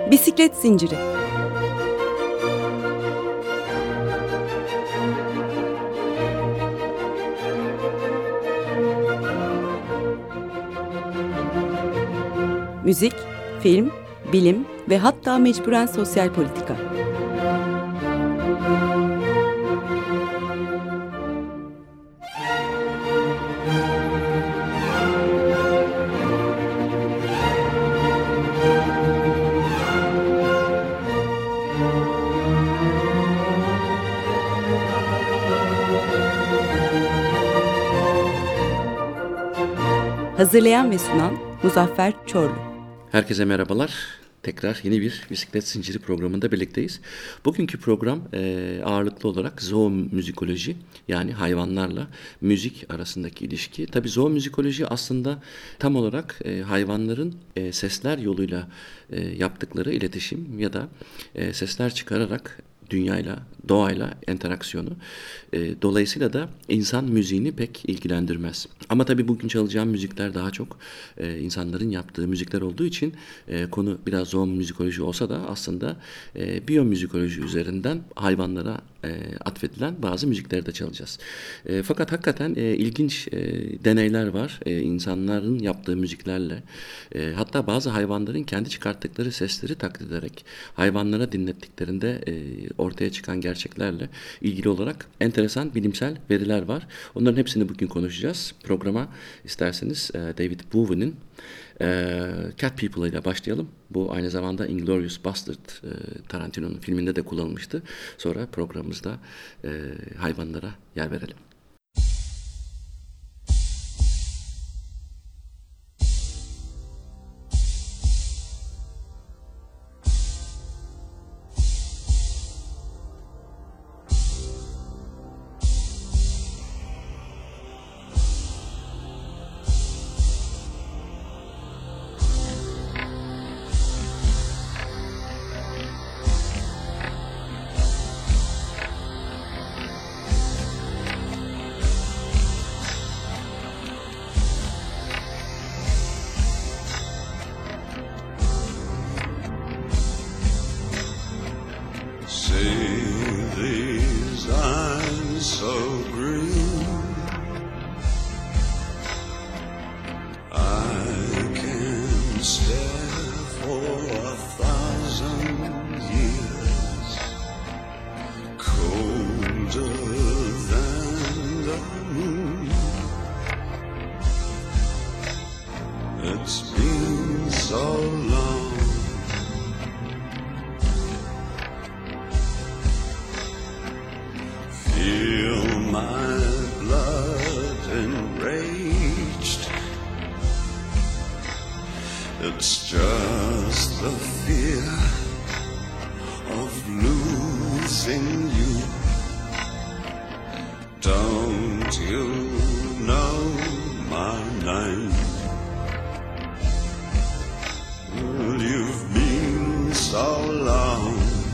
Bisiklet zinciri. Müzik, film, bilim ve hatta mecburen sosyal politika. Hazırlayan ve sunan Muzaffer Çorlu. Herkese merhabalar. Tekrar yeni bir bisiklet zinciri programında birlikteyiz. Bugünkü program ağırlıklı olarak zoomüzikoloji, yani hayvanlarla müzik arasındaki ilişki. Tabii zoomüzikoloji aslında tam olarak hayvanların sesler yoluyla yaptıkları iletişim ya da sesler çıkararak dünyayla, doğayla interaksiyonu. Dolayısıyla da insan müziğini pek ilgilendirmez. Ama tabii bugün çalacağım müzikler daha çok insanların yaptığı müzikler olduğu için konu biraz zoomüzikoloji olsa da aslında biyomüzikoloji üzerinden hayvanlara atfedilen bazı müzikleri de çalacağız. Fakat hakikaten ilginç deneyler var. İnsanların yaptığı müziklerle, hatta bazı hayvanların kendi çıkarttıkları sesleri taklit ederek hayvanlara dinlettiklerinde ortaya çıkan gerçeklerle ilgili olarak enteresan bilimsel veriler var. Onların hepsini bugün konuşacağız. Programa isterseniz David Bowie'nin Cat People ile başlayalım. Bu aynı zamanda Inglourious Bastard, Tarantino'nun filminde de kullanılmıştı. Sonra programımızda hayvanlara yer verelim. It's just the fear of losing you. Don't you know my name? Well, you've been so long,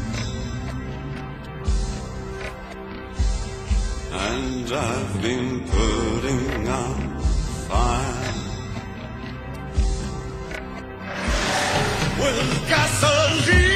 and I've been putting out fire with gasoline.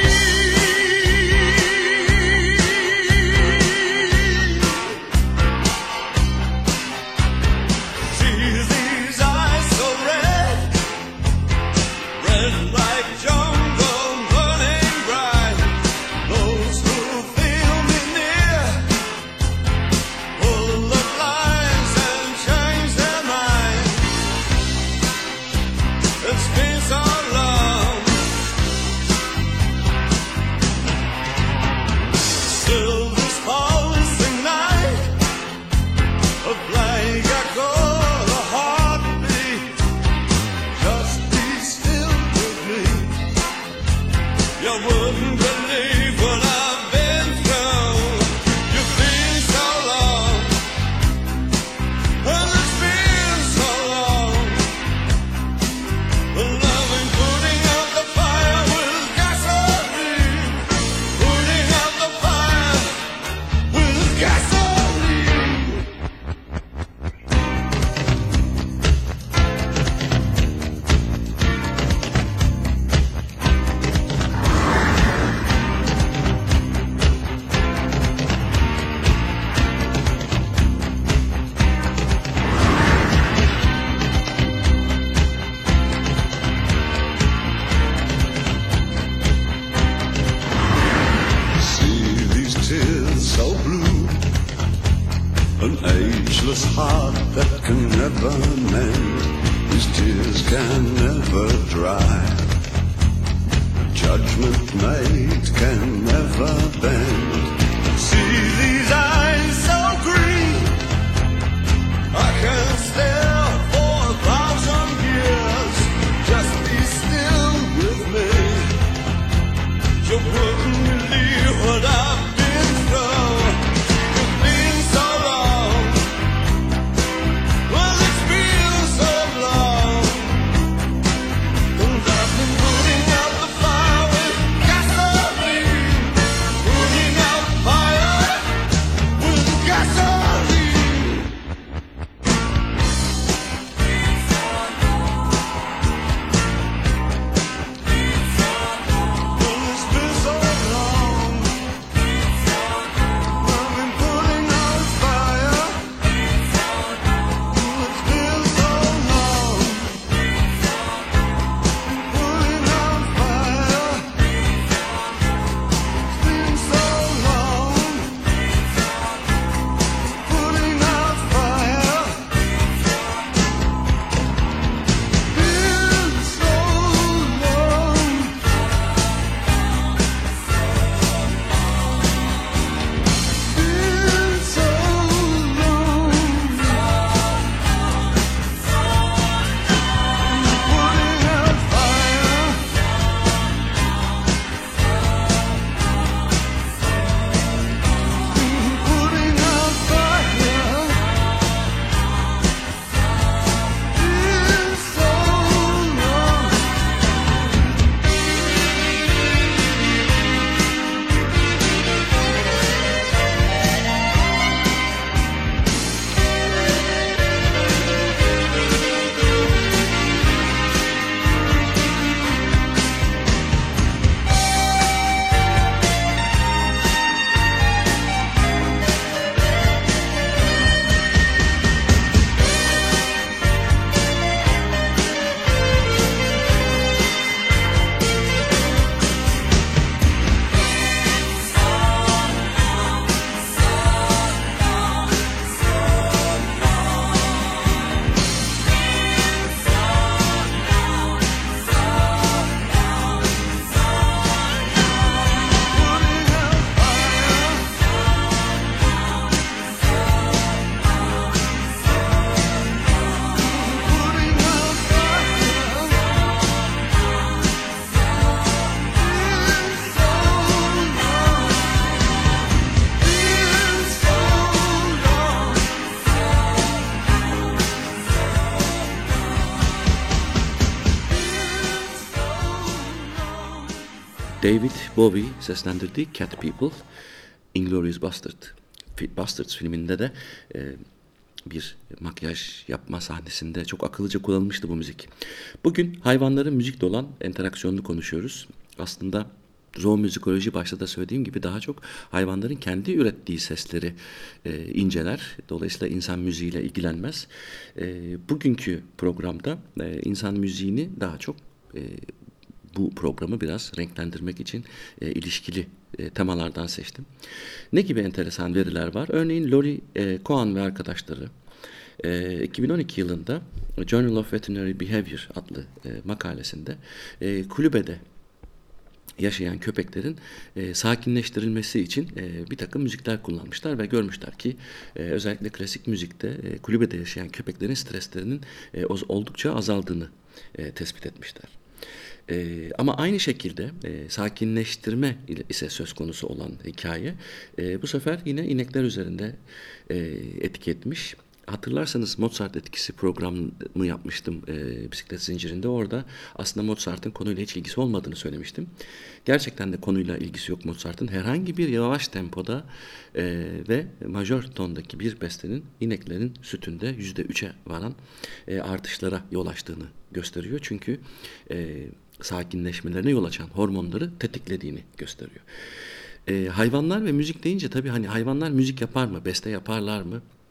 An ageless heart that can never mend, whose tears can never dry. Judgment made can never bend. See these eyes so green, I can stare for 1,000 years. Just be still with me. You wouldn't believe what I've been through. It's been so long. Well, it's been so long. And I've been putting out the fire with gasoline. Putting out fire with gasoline. Well, it's been so long. I've been putting out fire. It's been so long. Putting out fire. It's been so long. Putting out fire. Been so long. Been so long. Putting out fire. Putting out fire. Been so long. David Bowie seslendirdiği Cat People, Inglourious Basterds filminde de bir makyaj yapma sahnesinde çok akıllıca kullanılmıştı bu müzik. Bugün hayvanların müzikle olan interaksiyonunu konuşuyoruz. Aslında zoomüzikoloji başta da söylediğim gibi daha çok hayvanların kendi ürettiği sesleri inceler. Dolayısıyla insan müziğiyle ilgilenmez. Bugünkü programda insan müziğini daha çok bu programı biraz renklendirmek için ilişkili temalardan seçtim. Ne gibi enteresan veriler var? Örneğin Laurie Cohen ve arkadaşları 2012 yılında Journal of Veterinary Behavior adlı makalesinde kulübede yaşayan köpeklerin sakinleştirilmesi için bir takım müzikler kullanmışlar ve görmüşler ki özellikle klasik müzikte kulübede yaşayan köpeklerin streslerinin oldukça azaldığını tespit etmişler. Ama aynı şekilde sakinleştirme ise söz konusu olan hikaye bu sefer yine inekler üzerinde etki etmiş. Hatırlarsanız Mozart etkisi programı yapmıştım bisiklet zincirinde. Orada aslında Mozart'ın konuyla hiç ilgisi olmadığını söylemiştim. Gerçekten de konuyla ilgisi yok Mozart'ın. Herhangi bir yavaş tempoda ve majör tondaki bir bestenin ineklerin sütünde %3'e varan artışlara yol açtığını gösteriyor. Çünkü sakinleşmelerine yol açan hormonları tetiklediğini gösteriyor. Hayvanlar ve müzik deyince tabii hani hayvanlar müzik yapar mı, beste yaparlar mı?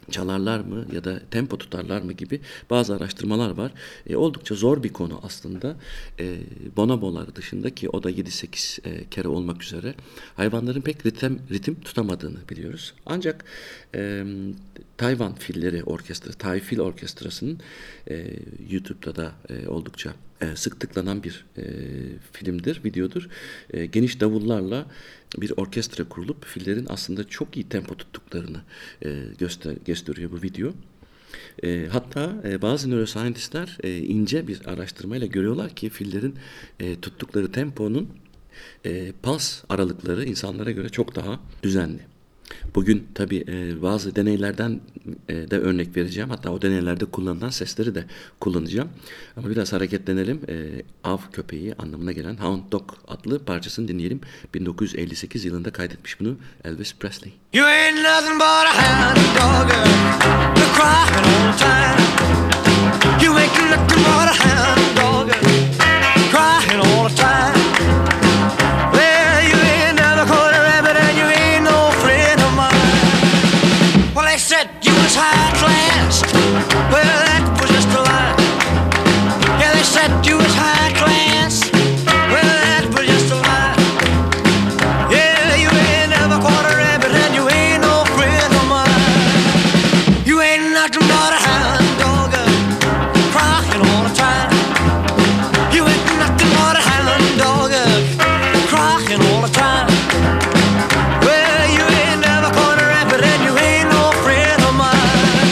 çalarlar mı ya da tempo tutarlar mı gibi bazı araştırmalar var. Oldukça zor bir konu aslında. Bonobolar dışında, ki o da 7-8 kere olmak üzere, hayvanların pek ritim tutamadığını biliyoruz. Ancak Tayvan Filleri Orkestrası, Thai Fil Orkestrası'nın YouTube'da da oldukça sık tıklanan bir filmdir, videodur. Geniş davullarla bir orkestra kurulup fillerin aslında çok iyi tempo tuttuklarını gösteriyor bu video. Hatta bazı neuroscientistler ince bir araştırmayla görüyorlar ki fillerin tuttukları temponun pas aralıkları insanlara göre çok daha düzenli. Bugün tabii bazı deneylerden de örnek vereceğim. Hatta o deneylerde kullanılan sesleri de kullanacağım. Ama biraz hareketlenelim. Av köpeği anlamına gelen Hound Dog adlı parçasını dinleyelim. 1958 yılında kaydetmiş bunu Elvis Presley. You ain't nothing but a hound dog, you're crying all the time. You ain't nothing but a hound dog, crying all the time. Well, you ain't never caught a rabbit and you ain't no friend of mine. Well, they said you was high class. Well, that was just a lie. Yeah, they said you was high class. Well, that was just a lie. Yeah, you ain't never caught a rabbit and you ain't no friend of mine. You ain't nothing but a hound dog, crying all the time. You ain't nothing but a hound dog, crying all the time. Well, you ain't never caught a rabbit and you ain't no friend of mine.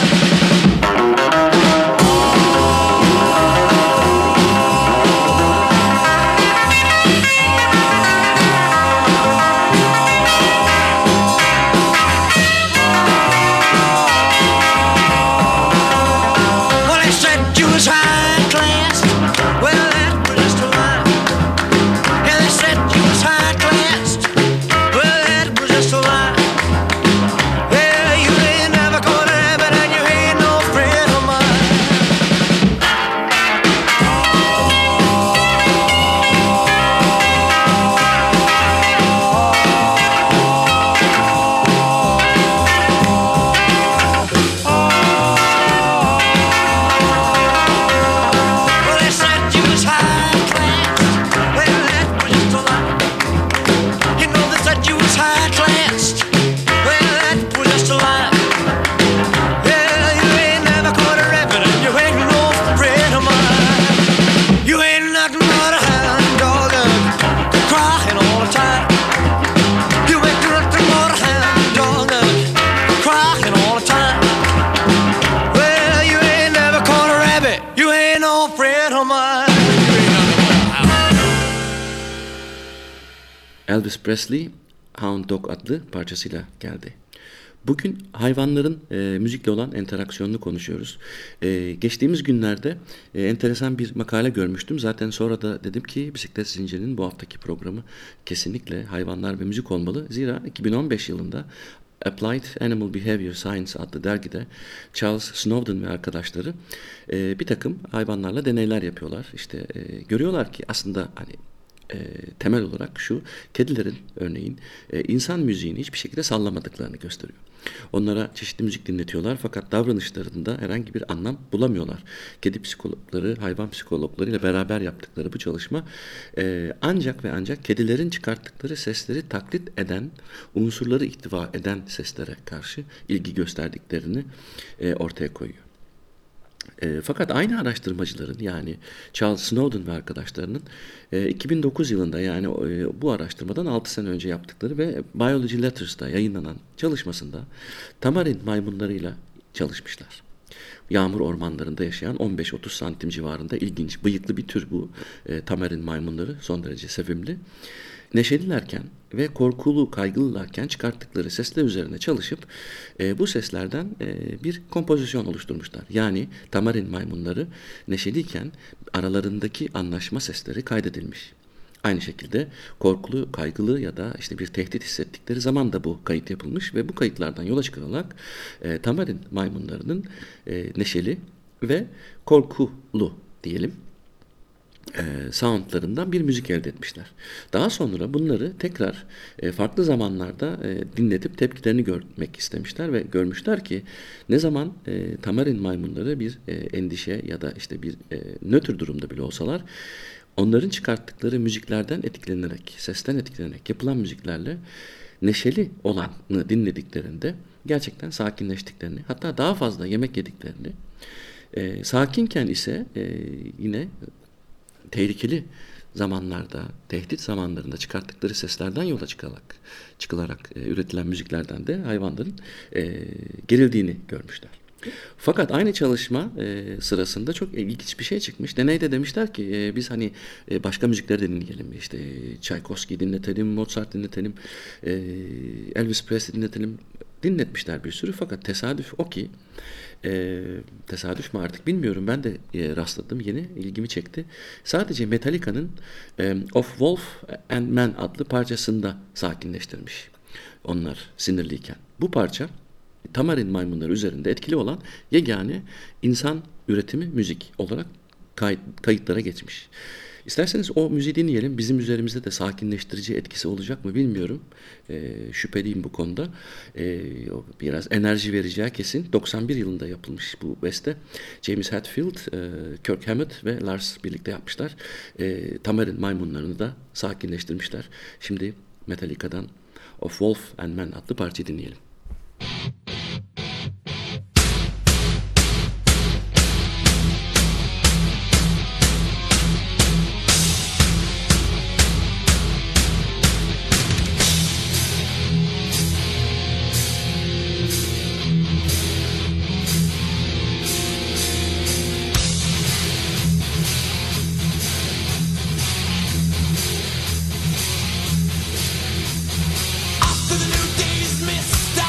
Well, they said you was high class. Well, that was just a lie. Yeah, they said you was high class. Well, that was just a lie. Yeah, you ain't never caught a rabbit and you ain't no friend of mine. Well, they said you was high class. Well, that was just a lie. You know they said you was high class. Well, that was just a lie. Yeah, you ain't never caught a rabbit and you ain't no friend of mine. You ain't nothing but a hound dog, crying all the time. You ain't nothing but a hound dog, crying all the time. Well, you ain't never caught a rabbit. You ain't no friend of mine. You ain't nothing but a hound. Elvis Presley Hound Dog adlı parçasıyla geldi. Bugün hayvanların müzikle olan interaksiyonunu konuşuyoruz. Geçtiğimiz günlerde enteresan bir makale görmüştüm. Zaten sonra da dedim ki Bisiklet Zinciri'nin bu haftaki programı kesinlikle hayvanlar ve müzik olmalı. Zira 2015 yılında Applied Animal Behavior Science adlı dergide Charles Snowden ve arkadaşları bir takım hayvanlarla deneyler yapıyorlar. İşte görüyorlar ki aslında hani temel olarak şu: kedilerin örneğin insan müziğini hiçbir şekilde sallamadıklarını gösteriyor. Onlara çeşitli müzik dinletiyorlar fakat davranışlarında herhangi bir anlam bulamıyorlar. Kedi psikologları, hayvan psikologlarıyla beraber yaptıkları bu çalışma ancak ve ancak kedilerin çıkarttıkları sesleri taklit eden, unsurları ihtiva eden seslere karşı ilgi gösterdiklerini ortaya koyuyor. Fakat aynı araştırmacıların, yani Charles Snowden ve arkadaşlarının 2009 yılında, yani bu araştırmadan 6 sene önce yaptıkları ve Biology Letters'ta yayınlanan çalışmasında tamarin maymunlarıyla çalışmışlar. Yağmur ormanlarında yaşayan 15-30 santim civarında ilginç, bıyıklı bir tür bu tamarin maymunları, son derece sevimli. Neşelilerken ve korkulu, kaygılılarken çıkarttıkları sesler üzerine çalışıp bu seslerden bir kompozisyon oluşturmuşlar. Yani tamarin maymunları neşeliyken aralarındaki anlaşma sesleri kaydedilmiş. Aynı şekilde korkulu, kaygılı ya da işte bir tehdit hissettikleri zaman da bu kayıt yapılmış ve bu kayıtlardan yola çıkılarak tamarin maymunlarının neşeli ve korkulu diyelim soundlarından bir müzik elde etmişler. Daha sonra bunları tekrar farklı zamanlarda dinletip tepkilerini görmek istemişler ve görmüşler ki ne zaman tamarin maymunları bir endişe ya da işte bir nötr durumda bile olsalar onların çıkarttıkları müziklerden etkilenerek, sesten etkilenerek yapılan müziklerle neşeli olanı dinlediklerinde gerçekten sakinleştiklerini, hatta daha fazla yemek yediklerini, sakinken ise yine tehlikeli zamanlarda, tehdit zamanlarında çıkarttıkları seslerden yola çıkılarak üretilen müziklerden de hayvanların gerildiğini görmüşler. Fakat aynı çalışma sırasında çok ilginç bir şey çıkmış. Deneyde demişler ki biz hani başka müzikleri de dinleyelim. İşte Tchaikovsky dinletelim, Mozart dinletelim, Elvis Presley dinletelim. Dinletmişler bir sürü, fakat tesadüf o ki tesadüf mü artık bilmiyorum, ben de rastladım, yeni ilgimi çekti. Sadece Metallica'nın Of Wolf and Man adlı parçasında sakinleştirmiş onlar sinirliyken. Bu parça tamarin maymunları üzerinde etkili olan yegane insan üretimi müzik olarak kayıtlara geçmiş. İsterseniz o müziği dinleyelim. Bizim üzerimizde de sakinleştirici etkisi olacak mı bilmiyorum. Şüpheliyim bu konuda. Biraz enerji vereceği kesin. 91 yılında yapılmış bu beste. James Hetfield, Kirk Hammett ve Lars birlikte yapmışlar. Tamarin maymunlarını da sakinleştirmişler. Şimdi Metallica'dan Of Wolf and Man adlı parçayı dinleyelim. After the new day's mist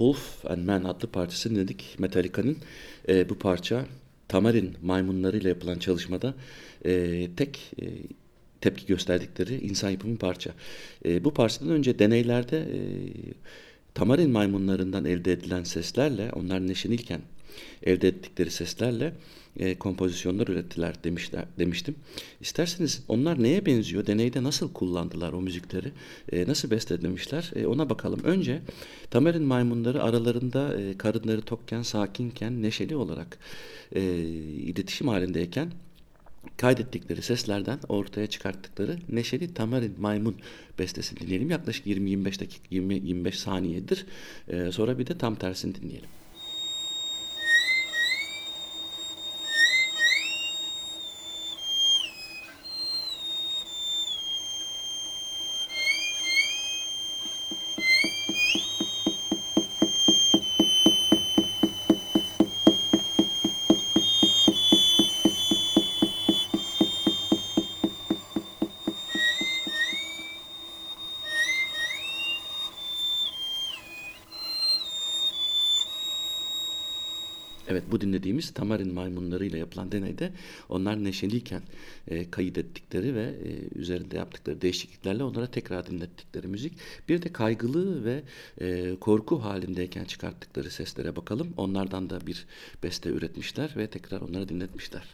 Wolf and Man adlı parçasını dinledik. Metallica'nın bu parça tamarin maymunlarıyla yapılan çalışmada tek tepki gösterdikleri insan yapımı parça. Bu parçadan önce deneylerde tamarin maymunlarından elde edilen seslerle, onlar neşenilken elde ettikleri seslerle kompozisyonlar ürettiler demiştim. İsterseniz onlar neye benziyor, deneyde nasıl kullandılar o müzikleri, nasıl bestelemişler ona bakalım. Önce tamarin maymunları aralarında karınları tokken, sakinken, neşeli olarak iletişim halindeyken kaydettikleri seslerden ortaya çıkarttıkları neşeli tamarin maymun bestesini dinleyelim. Yaklaşık 20-25 dakika, 20-25 saniyedir. Sonra bir de tam tersini dinleyelim. Evet, bu dinlediğimiz tamarin maymunlarıyla yapılan deneyde onlar neşeliyken kaydettikleri ve üzerinde yaptıkları değişikliklerle onlara tekrar dinlettikleri müzik. Bir de kaygılı ve korku halindeyken çıkarttıkları seslere bakalım. Onlardan da bir beste üretmişler ve tekrar onlara dinletmişler.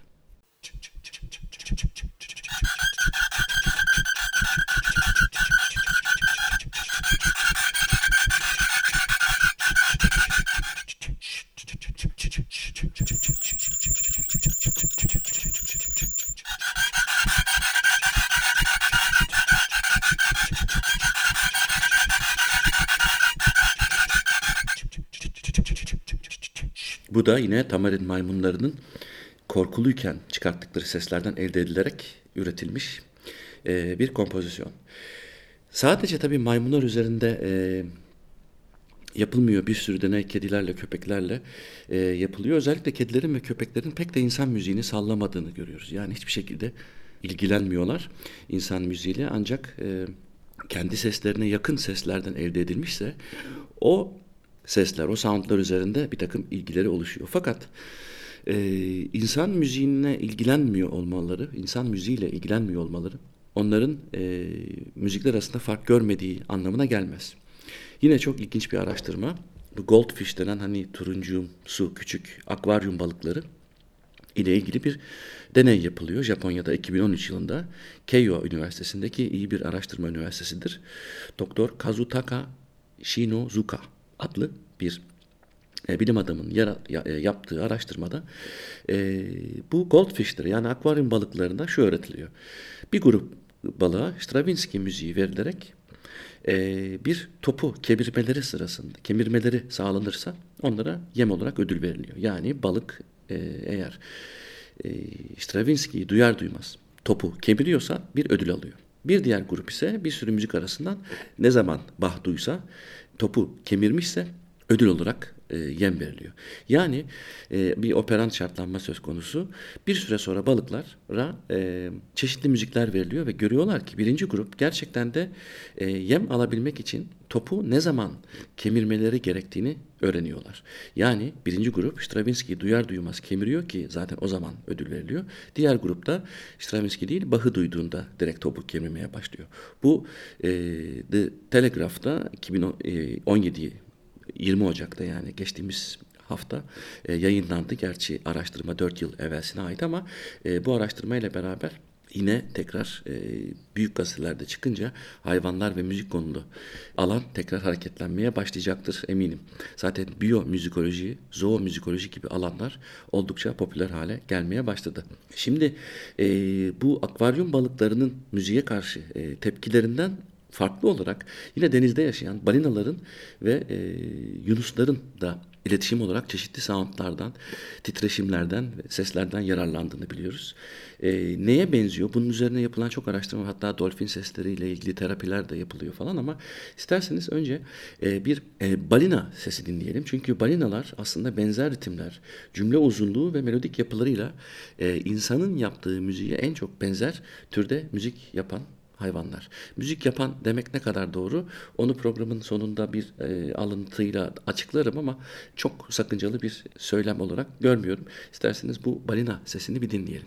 Bu da yine tamarin maymunlarının korkuluyken çıkarttıkları seslerden elde edilerek üretilmiş bir kompozisyon. Sadece tabii maymunlar üzerinde yapılmıyor. Bir sürü deney kedilerle, köpeklerle yapılıyor. Özellikle kedilerin ve köpeklerin pek de insan müziğini sallamadığını görüyoruz. Yani hiçbir şekilde ilgilenmiyorlar insan müziğiyle. Ancak kendi seslerine yakın seslerden elde edilmişse o sesler, o soundlar üzerinde bir takım ilgileri oluşuyor. Fakat insan müziğine ilgilenmiyor olmaları, insan müziğiyle ilgilenmiyor olmaları onların müzikler arasında fark görmediği anlamına gelmez. Yine çok ilginç bir araştırma. Bu goldfish denen hani turuncumsu küçük akvaryum balıkları ile ilgili bir deney yapılıyor. Japonya'da 2013 yılında Keio Üniversitesi'ndeki iyi bir araştırma üniversitesidir. Doktor Kazutaka Shinozuka adlı bir bilim adamının yaptığı araştırmada bu goldfish'tir yani akvaryum balıklarında şu öğretiliyor. Bir grup balığa Stravinsky müziği verilerek bir topu kemirmeleri sağlanırsa onlara yem olarak ödül veriliyor. Yani balık eğer Stravinsky'yi duyar duymaz topu kemiriyorsa bir ödül alıyor. Bir diğer grup ise bir sürü müzik arasından ne zaman Bach duysa topu kemirmişse ödül olarak yem veriliyor. Yani bir operant şartlanma söz konusu. Bir süre sonra balıklara çeşitli müzikler veriliyor ve görüyorlar ki birinci grup gerçekten de yem alabilmek için topu ne zaman kemirmeleri gerektiğini öğreniyorlar. Yani birinci grup Stravinsky'yi duyar duymaz kemiriyor ki zaten o zaman ödül veriliyor. Diğer grupta Stravinsky değil Bach'ı duyduğunda direkt topu kemirmeye başlıyor. Bu The Telegraph'ta 20 Ocak'ta yani geçtiğimiz hafta yayınlandı. Gerçi araştırma 4 yıl evvelsine ait ama bu araştırmayla beraber yine tekrar büyük gazetelerde çıkınca hayvanlar ve müzik konulu alan tekrar hareketlenmeye başlayacaktır eminim. Zaten biyomüzikoloji, zoomüzikoloji gibi alanlar oldukça popüler hale gelmeye başladı. Şimdi bu akvaryum balıklarının müziğe karşı tepkilerinden farklı olarak yine denizde yaşayan balinaların ve yunusların da iletişim olarak çeşitli soundlardan, titreşimlerden, seslerden yararlandığını biliyoruz. Neye benziyor? Bunun üzerine yapılan çok araştırma, hatta dolfin sesleriyle ilgili terapiler de yapılıyor falan ama isterseniz önce bir balina sesi dinleyelim. Çünkü balinalar aslında benzer ritimler, cümle uzunluğu ve melodik yapılarıyla insanın yaptığı müziğe en çok benzer türde müzik yapan hayvanlar. Müzik yapan demek ne kadar doğru? Onu programın sonunda bir alıntıyla açıklarım ama çok sakıncalı bir söylem olarak görmüyorum. İsterseniz bu balina sesini bir dinleyelim.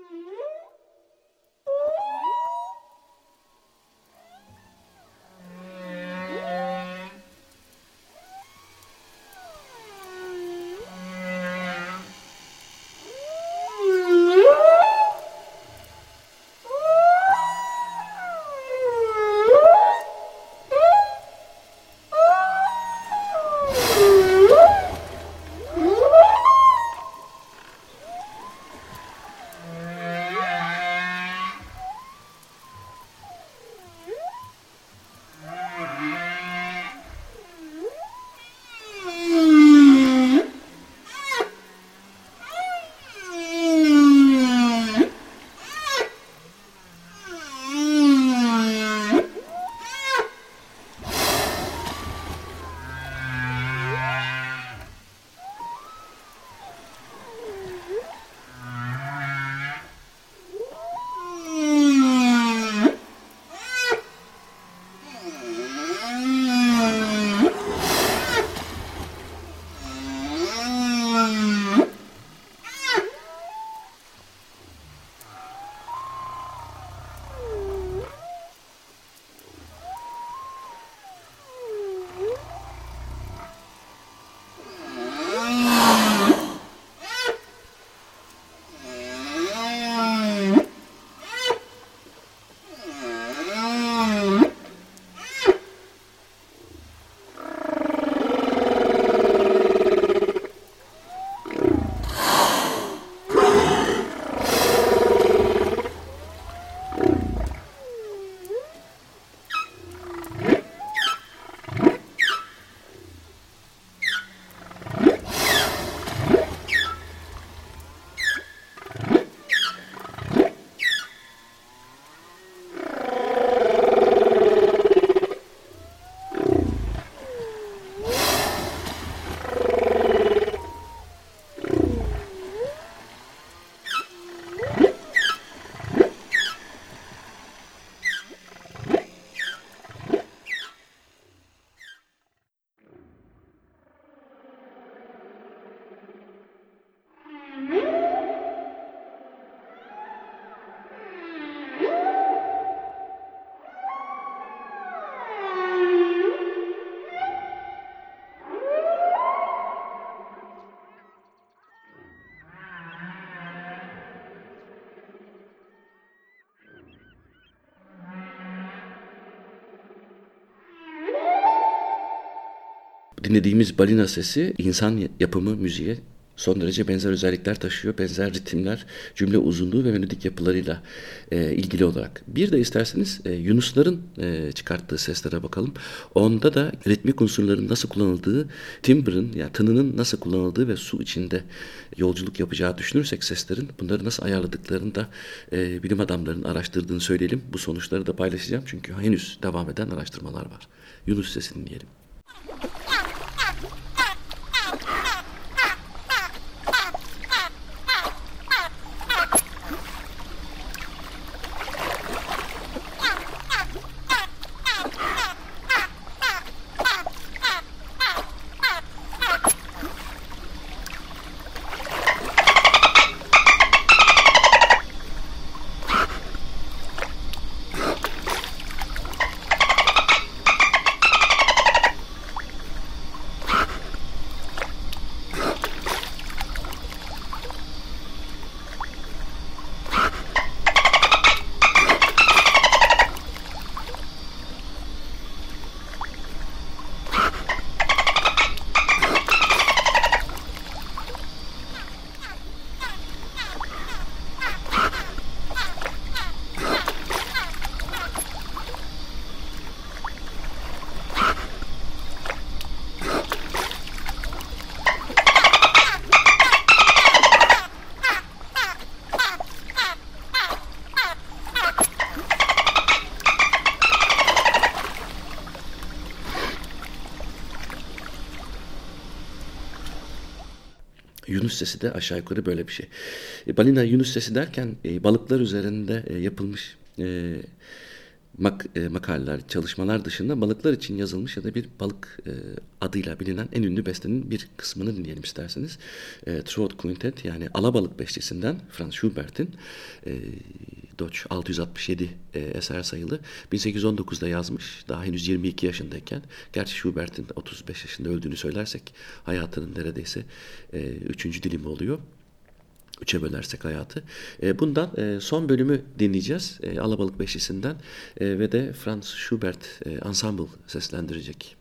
Dinlediğimiz balina sesi insan yapımı müziğe son derece benzer özellikler taşıyor. Benzer ritimler, cümle uzunluğu ve melodik yapılarıyla ilgili olarak. Bir de isterseniz yunusların çıkarttığı seslere bakalım. Onda da ritmik unsurların nasıl kullanıldığı, timbre'ın yani tınının nasıl kullanıldığı ve su içinde yolculuk yapacağı düşünürsek seslerin bunları nasıl ayarladıklarını da bilim adamlarının araştırdığını söyleyelim. Bu sonuçları da paylaşacağım çünkü henüz devam eden araştırmalar var. Yunus sesini dinleyelim. Yunus sesi de aşağı yukarı böyle bir şey. Balina Yunus sesi derken balıklar üzerinde yapılmış makaleler, çalışmalar dışında balıklar için yazılmış ya da bir balık adıyla bilinen en ünlü bestenin bir kısmını dinleyelim isterseniz. Trout Quintet, yani Alabalık Beşlisi'nden Franz Schubert'in Deutsch 667 eser sayılı, 1819'da yazmış, daha henüz 22 yaşındayken. Gerçi Schubert'in 35 yaşında öldüğünü söylersek hayatının neredeyse 3. dilimi oluyor. 3'e bölersek hayatı. Bundan son bölümü dinleyeceğiz. Alabalık Beşlisi'nden ve de Franz Schubert Ensemble seslendirecek.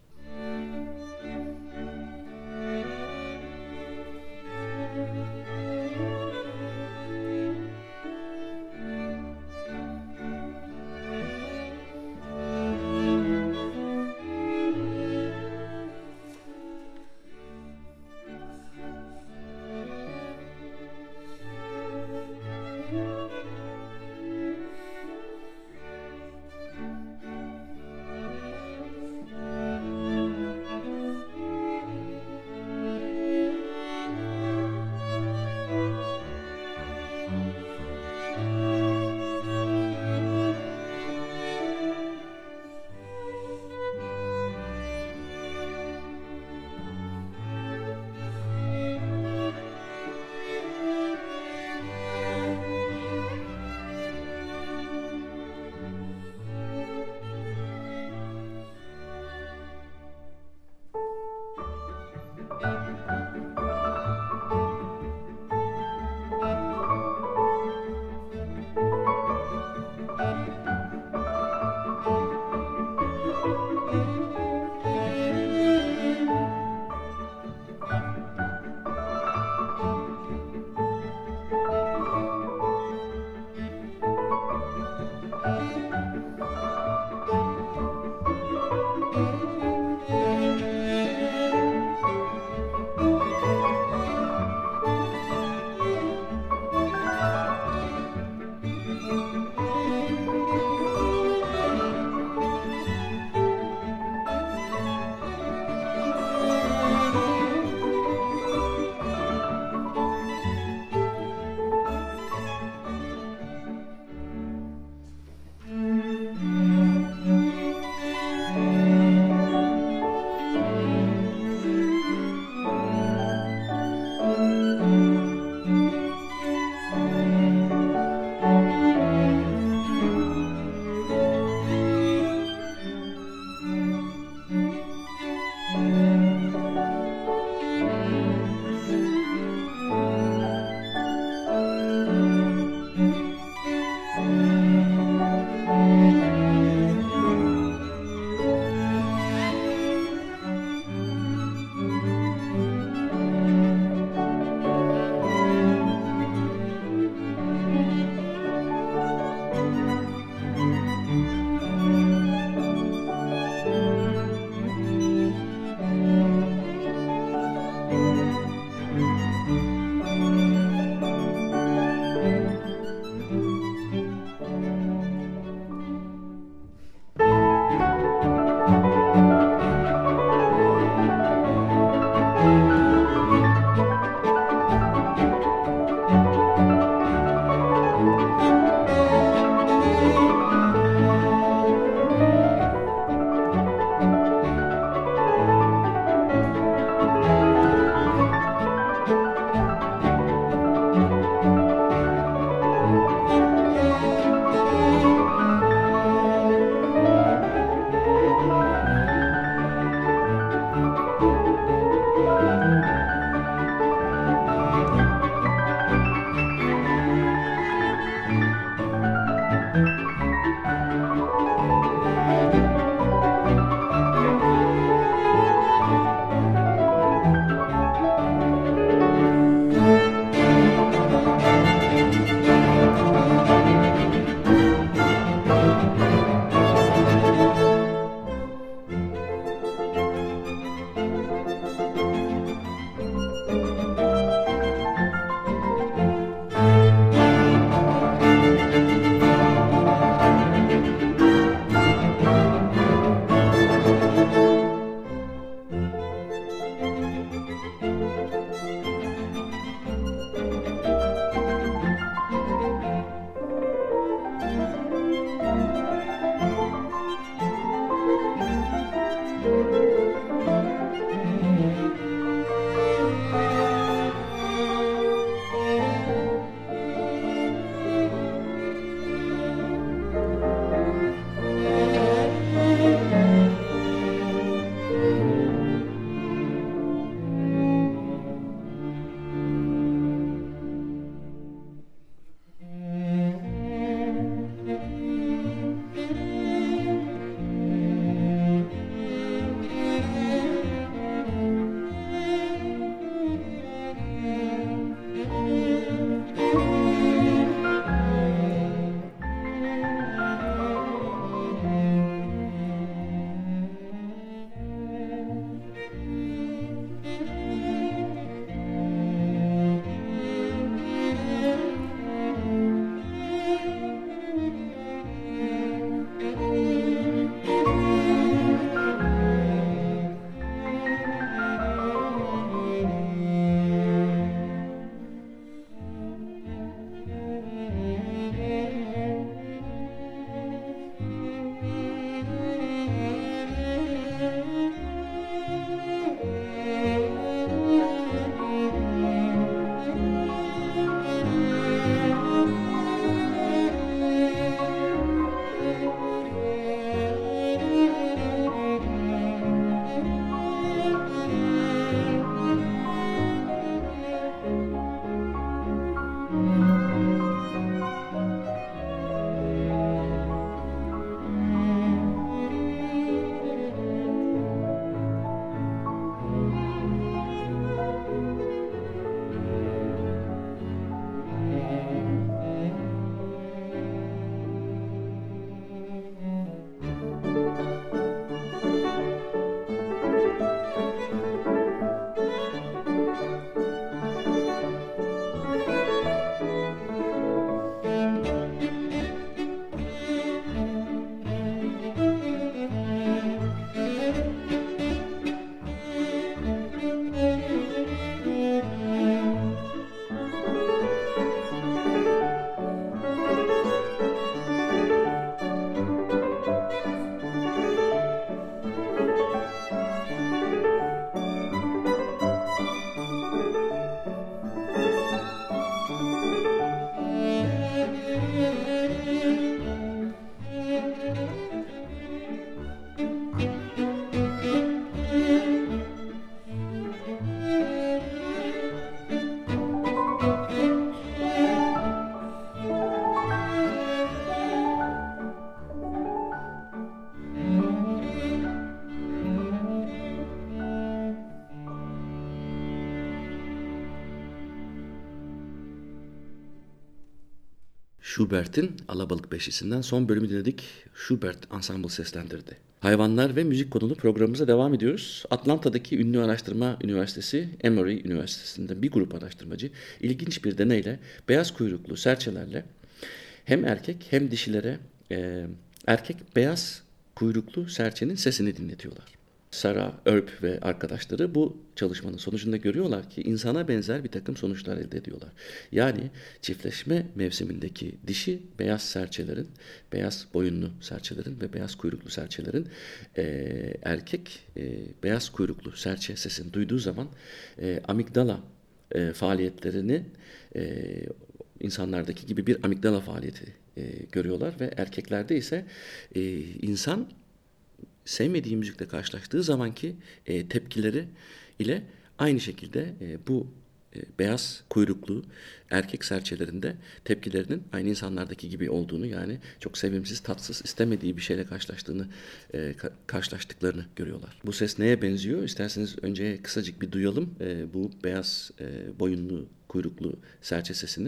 Schubert'in Alabalık Beşlisi'nden son bölümü dinledik. Schubert Ensemble seslendirdi. Hayvanlar ve müzik konulu programımıza devam ediyoruz. Atlanta'daki ünlü araştırma üniversitesi Emory Üniversitesi'nde bir grup araştırmacı ilginç bir deneyle beyaz kuyruklu serçelerle hem erkek hem dişilere erkek beyaz kuyruklu serçenin sesini dinletiyorlar. Sarah Earp ve arkadaşları bu çalışmanın sonucunda görüyorlar ki insana benzer bir takım sonuçlar elde ediyorlar. Yani çiftleşme mevsimindeki dişi beyaz serçelerin, beyaz boyunlu serçelerin ve beyaz kuyruklu serçelerin erkek beyaz kuyruklu serçe sesini duyduğu zaman amigdala faaliyetlerini insanlardaki gibi bir amigdala faaliyeti görüyorlar ve erkeklerde ise insan sevmediği müzikle karşılaştığı zamanki tepkileri ile aynı şekilde bu beyaz kuyruklu erkek serçelerinde tepkilerinin aynı insanlardaki gibi olduğunu, yani çok sevimsiz, tatsız, istemediği bir şeyle karşılaştıklarını görüyorlar. Bu ses neye benziyor? İsterseniz önce kısacık bir duyalım bu beyaz boyunlu kuyruklu serçe sesini.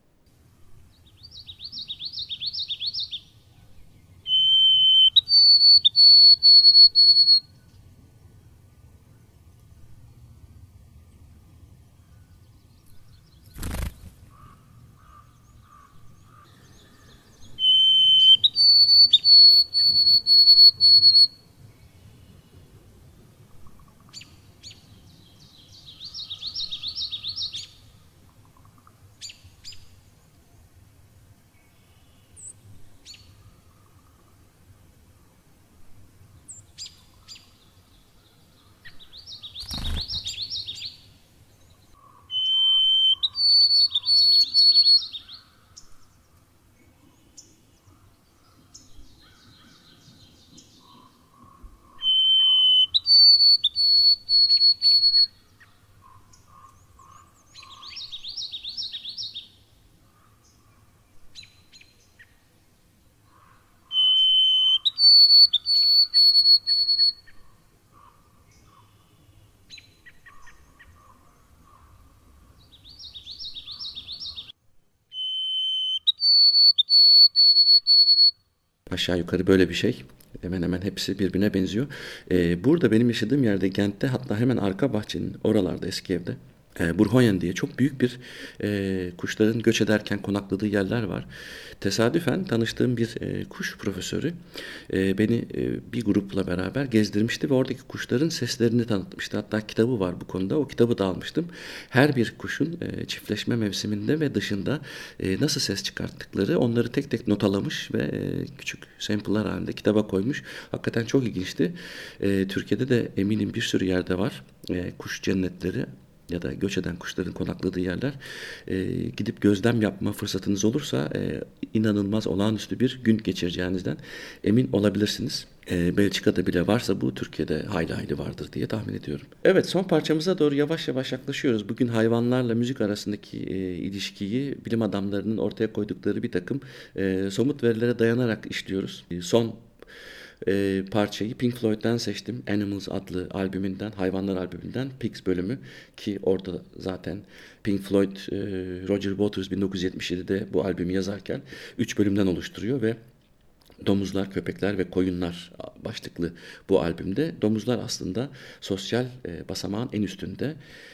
Aşağı yukarı böyle bir şey. Hemen hemen hepsi birbirine benziyor. Burada benim yaşadığım yerde, Gent'te, hatta hemen arka bahçenin oralarda, eski evde Burhoyen diye çok büyük bir kuşların göç ederken konakladığı yerler var. Tesadüfen tanıştığım bir kuş profesörü beni bir grupla beraber gezdirmişti ve oradaki kuşların seslerini tanıtmıştı. Hatta kitabı var bu konuda. O kitabı da almıştım. Her bir kuşun çiftleşme mevsiminde ve dışında nasıl ses çıkarttıkları, onları tek tek notalamış ve küçük sample'lar halinde kitaba koymuş. Hakikaten çok ilginçti. Türkiye'de de eminim bir sürü yerde var. Kuş cennetleri ya da göç eden kuşların konakladığı yerler. Gidip gözlem yapma fırsatınız olursa inanılmaz, olağanüstü bir gün geçireceğinizden emin olabilirsiniz. Belçika'da bile varsa bu, Türkiye'de hayli hayli vardır diye tahmin ediyorum. Evet, son parçamıza doğru yavaş yavaş yaklaşıyoruz. Bugün hayvanlarla müzik arasındaki ilişkiyi bilim adamlarının ortaya koydukları bir takım somut verilere dayanarak işliyoruz. Son parçayı Pink Floyd'dan seçtim. Animals adlı albümünden, hayvanlar albümünden Pigs bölümü, ki orada zaten Pink Floyd, Roger Waters 1977'de bu albümü yazarken 3 bölümden oluşturuyor ve Domuzlar, Köpekler ve Koyunlar başlıklı bu albümde domuzlar aslında sosyal basamağın en üstünde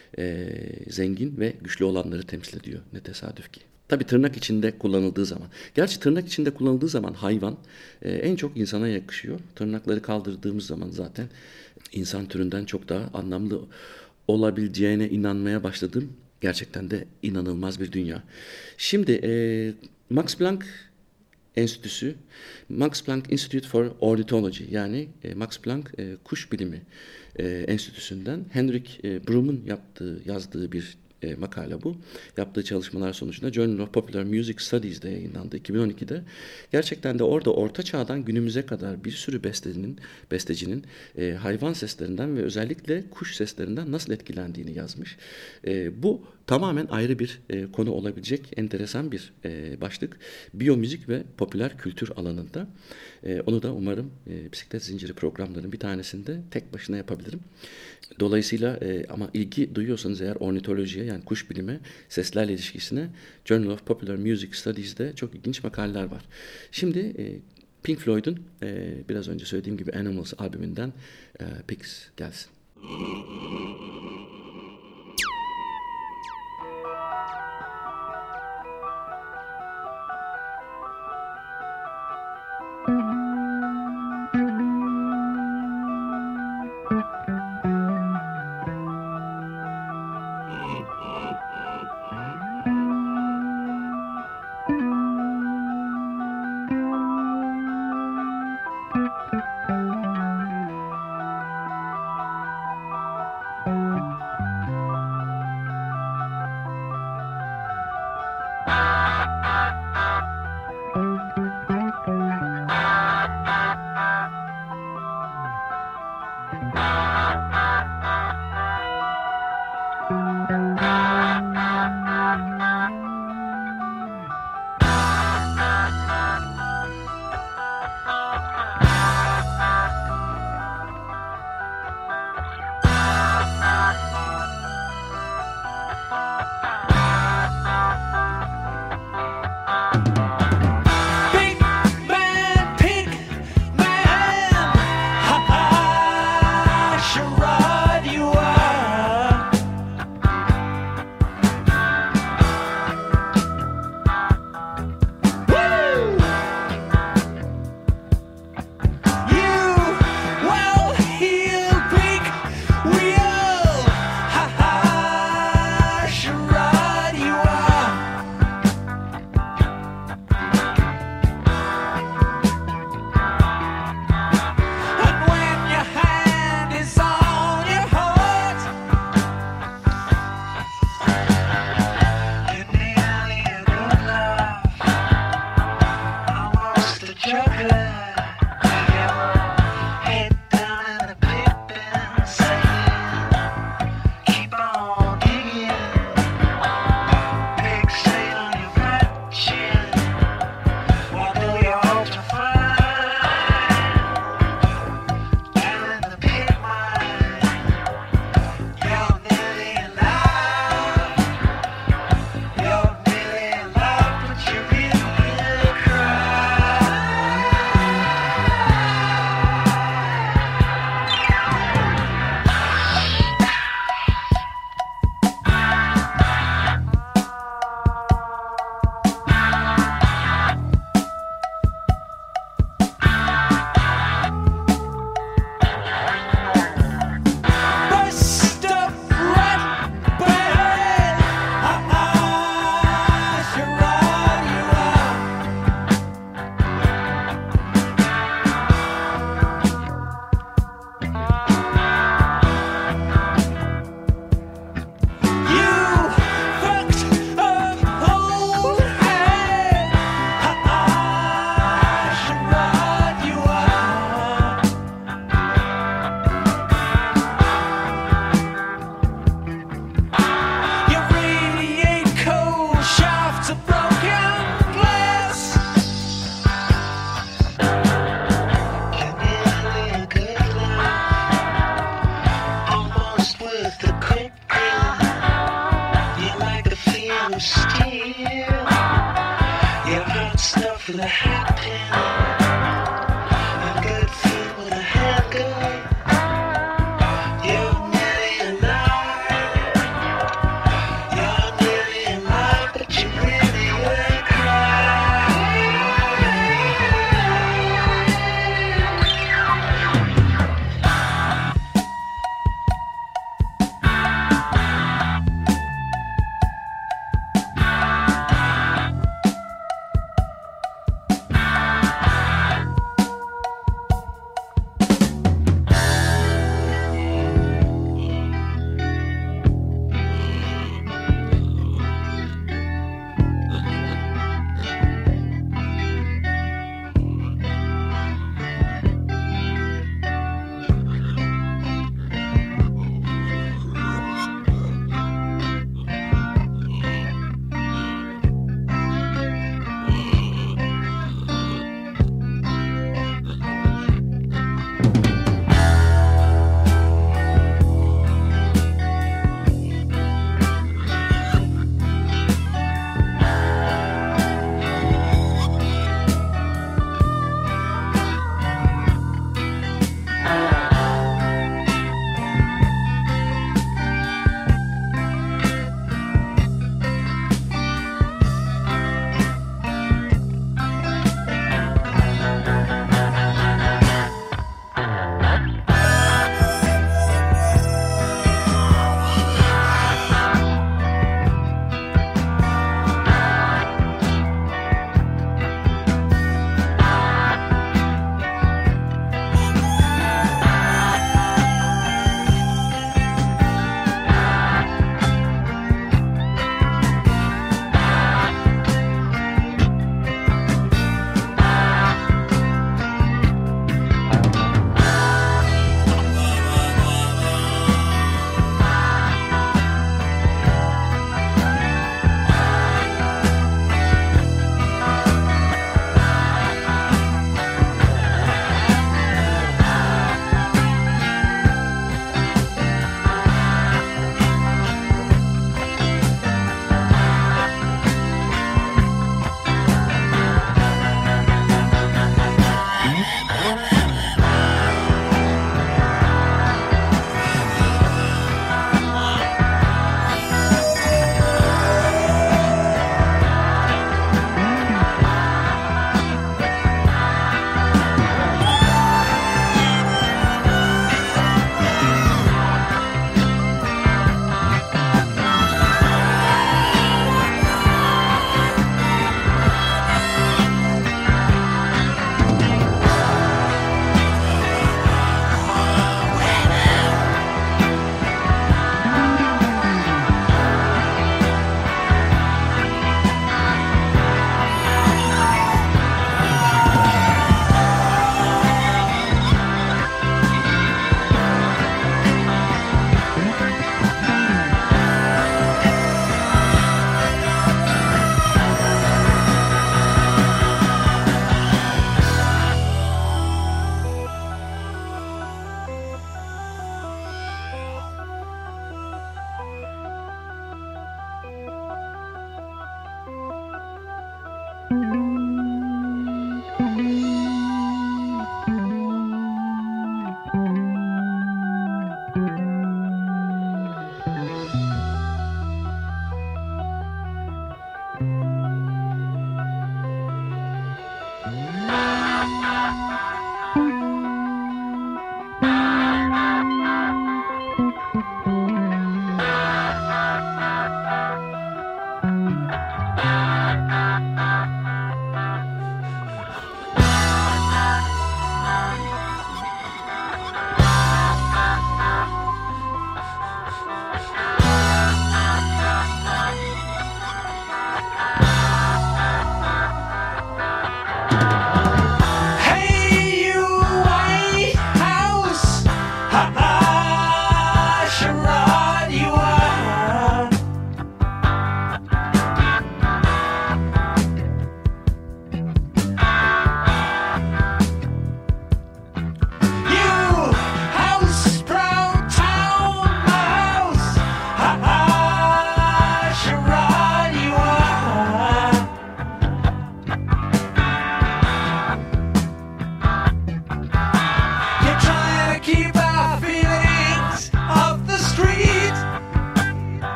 zengin ve güçlü olanları temsil ediyor. Ne tesadüf ki. Tabii tırnak içinde kullanıldığı zaman. Gerçi tırnak içinde kullanıldığı zaman hayvan en çok insana yakışıyor. Tırnakları kaldırdığımız zaman zaten insan türünden çok daha anlamlı olabileceğine inanmaya başladım. Gerçekten de inanılmaz bir dünya. Şimdi Max Planck Enstitüsü, Max Planck Institute for Ornithology, yani Max Planck Kuş Bilimi Enstitüsü'nden Henrik Brum'un yazdığı bir makale bu. Yaptığı çalışmalar sonucunda Journal of Popular Music Studies'de yayınlandı 2012'de. Gerçekten de orada Orta Çağ'dan günümüze kadar bir sürü bestecinin hayvan seslerinden ve özellikle kuş seslerinden nasıl etkilendiğini yazmış. Bu tamamen ayrı bir konu olabilecek enteresan bir başlık. Biyomüzik ve popüler kültür alanında. Onu da umarım bisiklet zinciri programlarının bir tanesinde tek başına yapabilirim. Dolayısıyla ama ilgi duyuyorsanız eğer ornitolojiye yani kuş bilimi, seslerle ilişkisine Journal of Popular Music Studies'de çok ilginç makaleler var. Şimdi Pink Floyd'un biraz önce söylediğim gibi Animals albümünden Pigs gelsin.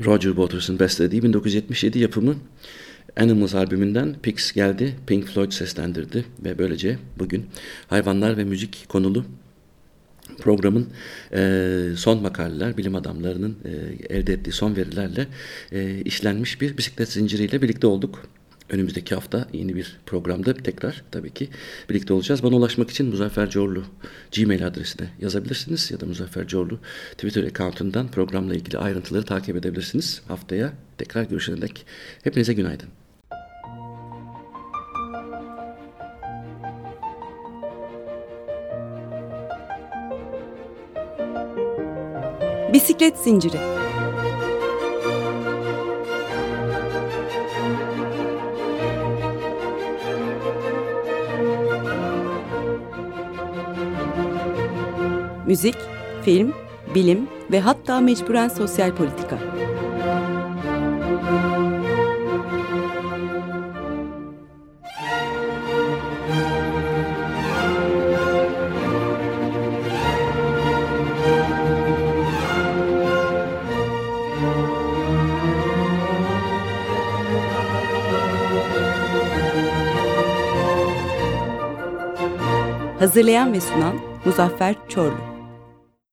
Roger Waters'ın bestelediği 1977 yapımı Animals albümünden Pigs geldi, Pink Floyd seslendirdi ve böylece bugün hayvanlar ve müzik konulu programın son makaleler, bilim adamlarının elde ettiği son verilerle işlenmiş bir bisiklet zinciriyle birlikte olduk. Önümüzdeki hafta yeni bir programda tekrar tabii ki birlikte olacağız. Bana ulaşmak için Muzaffer Corlu Gmail adresine yazabilirsiniz ya da Muzaffer Corlu Twitter account'undan programla ilgili ayrıntıları takip edebilirsiniz. Haftaya tekrar görüşene dek hepinize günaydın. Bisiklet zinciri. Müzik, film, bilim ve hatta mecburen sosyal politika. Hazırlayan ve sunan Muzaffer Çorlu.